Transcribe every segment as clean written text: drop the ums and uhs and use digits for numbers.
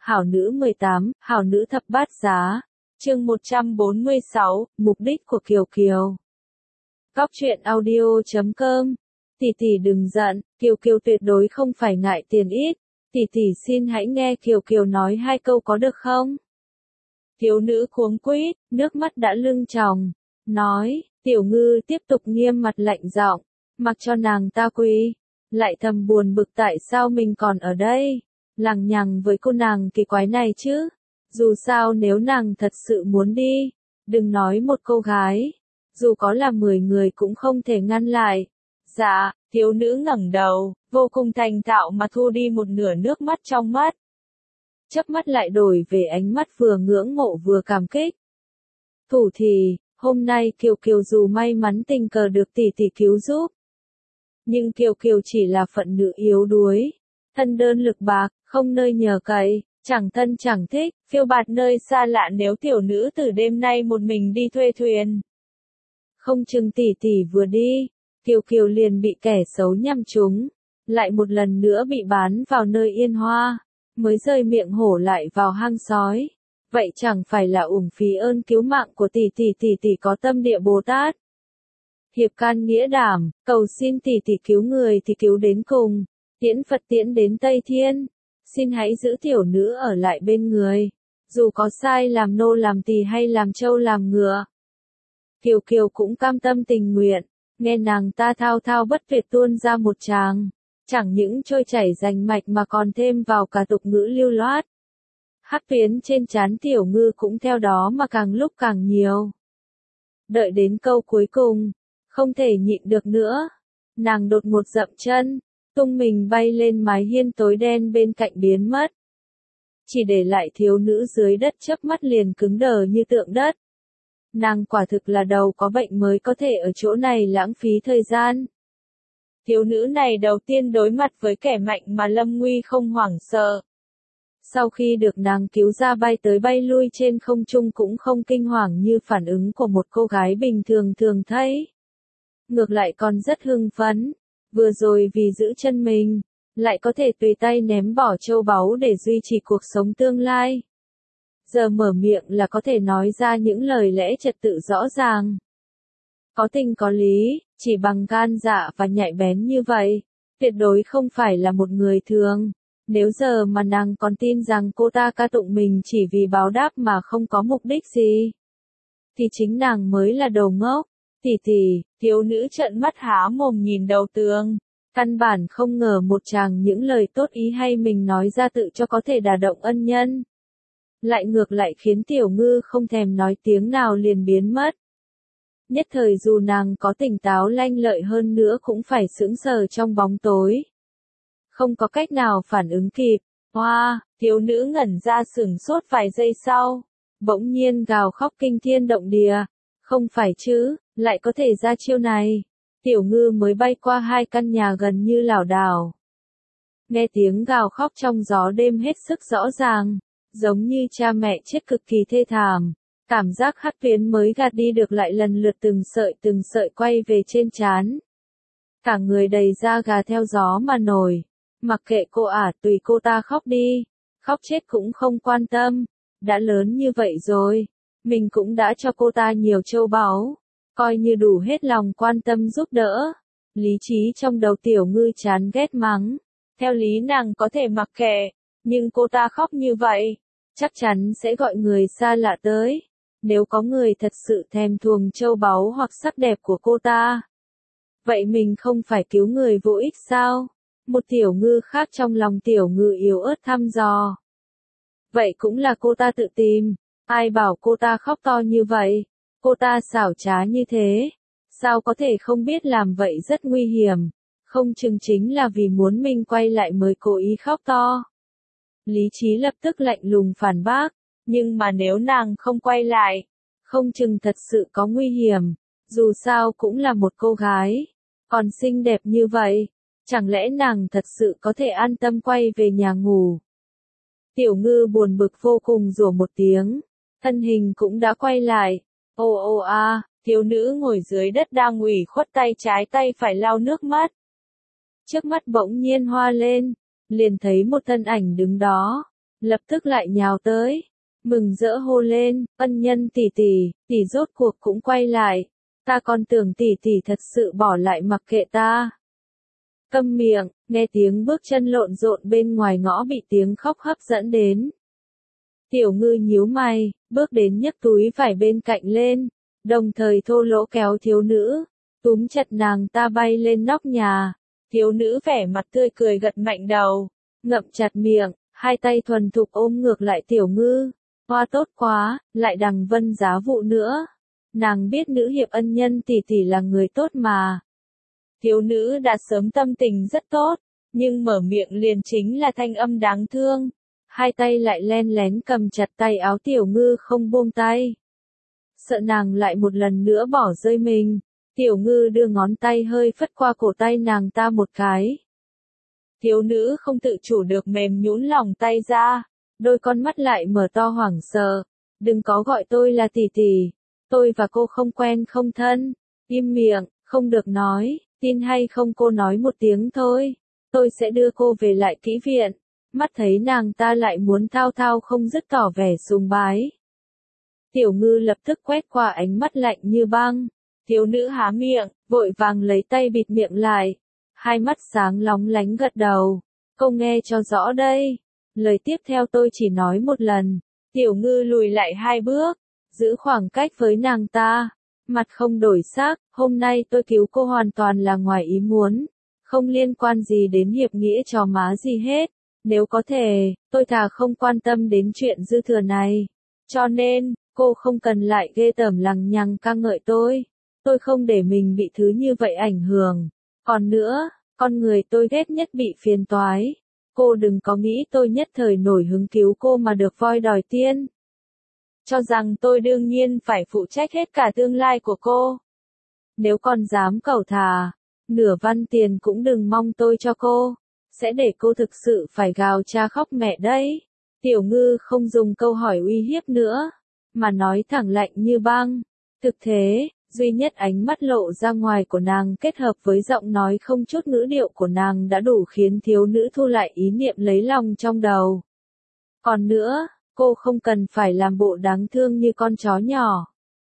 Hảo nữ 18, hảo nữ thập bát giá. Chương 146, mục đích của Kiều Kiều. Góc truyện audio.com. Tỷ tỷ đừng giận, Kiều Kiều tuyệt đối không phải ngại tiền ít. Tỷ tỷ xin hãy nghe Kiều Kiều nói 2 câu có được không? Thiếu nữ cuống quýt, nước mắt đã lưng tròng, nói, Tiểu Ngư tiếp tục nghiêm mặt lạnh giọng, mặc cho nàng ta quỳ, lại thầm buồn bực tại sao mình còn ở đây, lằng nhằng với cô nàng kỳ quái này chứ. Dù sao nếu nàng thật sự muốn đi, đừng nói một cô gái, dù có là 10 người cũng không thể ngăn lại. Dạ, thiếu nữ ngẩng đầu, vô cùng thành thạo mà thu đi một nửa nước mắt trong mắt. Chớp mắt lại đổi về ánh mắt vừa ngưỡng mộ vừa cảm kích. Thủ thì, hôm nay Kiều Kiều dù may mắn tình cờ được tỷ tỷ cứu giúp. Nhưng Kiều Kiều chỉ là phận nữ yếu đuối, thân đơn lực bạc, không nơi nhờ cậy, chẳng thân chẳng thích, phiêu bạt nơi xa lạ. Nếu tiểu nữ từ đêm nay một mình đi thuê thuyền, không chừng tỷ tỷ vừa đi, Kiều Kiều liền bị kẻ xấu nhắm trúng, lại một lần nữa bị bán vào nơi yên hoa, mới rơi miệng hổ lại vào hang sói. Vậy chẳng phải là uổng phí ơn cứu mạng của tỷ có tâm địa Bồ Tát. Hiệp can nghĩa đảm, cầu xin tỷ cứu người thì cứu đến cùng, tiễn Phật tiễn đến Tây Thiên. Xin hãy giữ tiểu nữ ở lại bên người, dù có sai làm nô làm tỳ hay làm trâu làm ngựa. Kiều Kiều cũng cam tâm tình nguyện, nghe nàng ta thao thao bất tuyệt tuôn ra một tràng, chẳng những trôi chảy rành mạch mà còn thêm vào cả tục ngữ lưu loát. Hắc tuyến trên trán Tiểu Ngư cũng theo đó mà càng lúc càng nhiều. Đợi đến câu cuối cùng, không thể nhịn được nữa, nàng đột ngột dậm chân, tung mình bay lên mái hiên tối đen bên cạnh biến mất. Chỉ để lại thiếu nữ dưới đất chớp mắt liền cứng đờ như tượng đất. Nàng quả thực là đầu có bệnh mới có thể ở chỗ này lãng phí thời gian. Thiếu nữ này đầu tiên đối mặt với kẻ mạnh mà lâm nguy không hoảng sợ. Sau khi được nàng cứu ra bay tới bay lui trên không trung cũng không kinh hoàng như phản ứng của một cô gái bình thường thường thấy. Ngược lại còn rất hưng phấn, vừa rồi vì giữ chân mình, lại có thể tùy tay ném bỏ châu báu để duy trì cuộc sống tương lai. Giờ mở miệng là có thể nói ra những lời lẽ trật tự rõ ràng. Có tình có lý, chỉ bằng gan dạ và nhạy bén như vậy, tuyệt đối không phải là một người thường. Nếu giờ mà nàng còn tin rằng cô ta ca tụng mình chỉ vì báo đáp mà không có mục đích gì, thì chính nàng mới là đồ ngốc. Tỷ, thiếu nữ trợn mắt há mồm nhìn đầu tường, căn bản không ngờ một chàng những lời tốt ý hay mình nói ra tự cho có thể đả động ân nhân. Lại ngược lại khiến Tiểu Ngư không thèm nói tiếng nào liền biến mất. Nhất thời dù nàng có tỉnh táo lanh lợi hơn nữa cũng phải sững sờ trong bóng tối. Không có cách nào phản ứng kịp. Hoa, thiếu nữ ngẩn ra sửng sốt vài giây sau, bỗng nhiên gào khóc kinh thiên động địa. Không phải chứ, lại có thể ra chiêu này. Tiểu Ngư mới bay qua 2 căn nhà gần như lảo đảo. Nghe tiếng gào khóc trong gió đêm hết sức rõ ràng, giống như cha mẹ chết cực kỳ thê thảm. Cảm giác hắc tuyến mới gạt đi được lại lần lượt từng sợi quay về trên trán. Cả người đầy da gà theo gió mà nổi. Mặc kệ cô tùy cô ta khóc đi, khóc chết cũng không quan tâm, đã lớn như vậy rồi, mình cũng đã cho cô ta nhiều châu báu, coi như đủ hết lòng quan tâm giúp đỡ. Lý trí trong đầu Tiểu Ngư chán ghét mắng, theo lý nàng có thể mặc kệ, nhưng cô ta khóc như vậy, chắc chắn sẽ gọi người xa lạ tới, nếu có người thật sự thèm thuồng châu báu hoặc sắc đẹp của cô ta. Vậy mình không phải cứu người vô ích sao? Một Tiểu Ngư khác trong lòng Tiểu Ngư yếu ớt thăm dò. Vậy cũng là cô ta tự tìm, ai bảo cô ta khóc to như vậy, cô ta xảo trá như thế, sao có thể không biết làm vậy rất nguy hiểm, không chừng chính là vì muốn mình quay lại mới cố ý khóc to. Lý trí lập tức lạnh lùng phản bác, nhưng mà nếu nàng không quay lại, không chừng thật sự có nguy hiểm, dù sao cũng là một cô gái, còn xinh đẹp như vậy. Chẳng lẽ nàng thật sự có thể an tâm quay về nhà ngủ? Tiểu Ngư buồn bực vô cùng rủa một tiếng, thân hình cũng đã quay lại. Thiếu nữ ngồi dưới đất đang ủy khuất tay trái tay phải lau nước mắt. Trước mắt bỗng nhiên hoa lên, liền thấy một thân ảnh đứng đó, lập tức lại nhào tới, mừng rỡ hô lên, ân nhân tỷ tỷ rốt cuộc cũng quay lại, ta còn tưởng tỷ tỷ thật sự bỏ lại mặc kệ ta. Câm miệng, nghe tiếng bước chân lộn xộn bên ngoài ngõ bị tiếng khóc hấp dẫn đến. Tiểu Ngư nhíu mày, bước đến nhấc túi vải bên cạnh lên, đồng thời thô lỗ kéo thiếu nữ, túm chặt nàng ta bay lên nóc nhà. Thiếu nữ vẻ mặt tươi cười gật mạnh đầu, ngậm chặt miệng, hai tay thuần thục ôm ngược lại Tiểu Ngư. Hoa tốt quá, lại đằng vân giá vụ nữa. Nàng biết nữ hiệp ân nhân tỷ tỷ là người tốt mà. Thiếu nữ đã sớm tâm tình rất tốt, nhưng mở miệng liền chính là thanh âm đáng thương. Hai tay lại len lén cầm chặt tay áo Tiểu Ngư không buông tay. Sợ nàng lại một lần nữa bỏ rơi mình, Tiểu Ngư đưa ngón tay hơi phất qua cổ tay nàng ta một cái. Thiếu nữ không tự chủ được mềm nhũn lòng tay ra, đôi con mắt lại mở to hoảng sợ. Đừng có gọi tôi là tỷ tỷ, tôi và cô không quen không thân. Im miệng, không được nói, tin hay không cô nói một tiếng thôi, tôi sẽ đưa cô về lại kỹ viện. Mắt thấy nàng ta lại muốn thao thao không dứt tỏ vẻ sùng bái. Tiểu Ngư lập tức quét qua ánh mắt lạnh như băng. Thiếu nữ há miệng, vội vàng lấy tay bịt miệng lại. Hai mắt sáng lóng lánh gật đầu. Cô nghe cho rõ đây. Lời tiếp theo tôi chỉ nói một lần. Tiểu Ngư lùi lại hai bước, giữ khoảng cách với nàng ta. Mặt không đổi sắc, hôm nay tôi cứu cô hoàn toàn là ngoài ý muốn. Không liên quan gì đến hiệp nghĩa trò má gì hết. Nếu có thể, tôi thà không quan tâm đến chuyện dư thừa này. Cho nên, cô không cần lại ghê tởm lằng nhằng ca ngợi tôi. Tôi không để mình bị thứ như vậy ảnh hưởng. Còn nữa, con người tôi ghét nhất bị phiền toái. Cô đừng có nghĩ tôi nhất thời nổi hứng cứu cô mà được voi đòi tiên. Cho rằng tôi đương nhiên phải phụ trách hết cả tương lai của cô. Nếu còn dám cẩu thả, nửa văn tiền cũng đừng mong tôi cho cô. Sẽ để cô thực sự phải gào cha khóc mẹ đấy. Tiểu Ngư không dùng câu hỏi uy hiếp nữa, mà nói thẳng lạnh như băng. Thực thế, duy nhất ánh mắt lộ ra ngoài của nàng kết hợp với giọng nói không chút ngữ điệu của nàng đã đủ khiến thiếu nữ thu lại ý niệm lấy lòng trong đầu. Còn nữa, cô không cần phải làm bộ đáng thương như con chó nhỏ.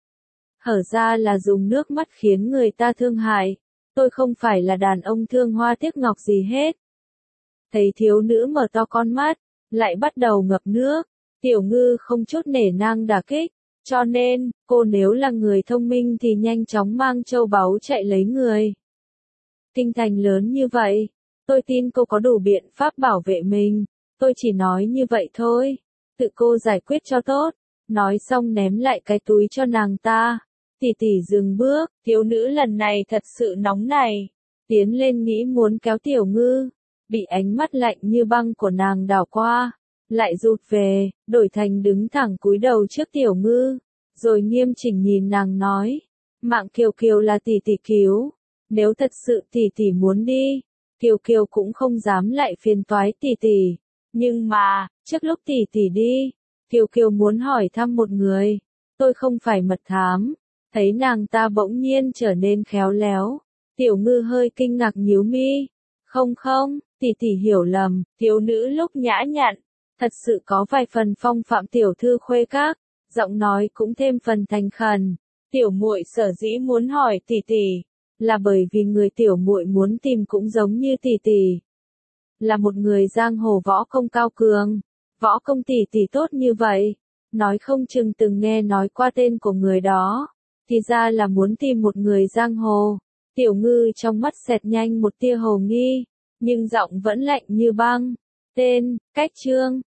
Hở ra là dùng nước mắt khiến người ta thương hại. Tôi không phải là đàn ông thương hoa tiếc ngọc gì hết. Thấy thiếu nữ mở to con mắt, lại bắt đầu ngập nước. Tiểu Ngư không chút nể nang đả kích. Cho nên, cô nếu là người thông minh thì nhanh chóng mang châu báu chạy lấy người. Kinh thành lớn như vậy, tôi tin cô có đủ biện pháp bảo vệ mình. Tôi chỉ nói như vậy thôi. Tự cô giải quyết cho tốt. Nói xong ném lại cái túi cho nàng ta. Tỷ tỷ dừng bước, thiếu nữ lần này thật sự nóng này. Tiến lên nghĩ muốn kéo Tiểu Ngư. Bị ánh mắt lạnh như băng của nàng đảo qua. Lại rụt về, đổi thành đứng thẳng cúi đầu trước Tiểu Ngư. Rồi nghiêm chỉnh nhìn nàng nói. Mạng Kiều Kiều là tỷ tỷ cứu. Nếu thật sự tỷ tỷ muốn đi, Kiều Kiều cũng không dám lại phiền toái tỷ tỷ. Nhưng mà, trước lúc tỷ tỷ đi, Kiều Kiều muốn hỏi thăm một người. Tôi không phải mật thám. Thấy nàng ta bỗng nhiên trở nên khéo léo. Tiểu Ngư hơi kinh ngạc nhíu mi. Không, tỷ tỷ hiểu lầm. Thiếu nữ lúc nhã nhặn, thật sự có vài phần phong phạm tiểu thư khuê các, giọng nói cũng thêm phần thành khẩn. Tiểu muội sở dĩ muốn hỏi tỷ tỷ, là bởi vì người tiểu muội muốn tìm cũng giống như tỷ tỷ. Là một người giang hồ võ công cao cường, võ công tỷ tỷ tốt như vậy, nói không chừng từng nghe nói qua tên của người đó, thì ra là muốn tìm một người giang hồ. Tiểu Ngư trong mắt xẹt nhanh một tia hồ nghi, nhưng giọng vẫn lạnh như băng. Tên, cách chương.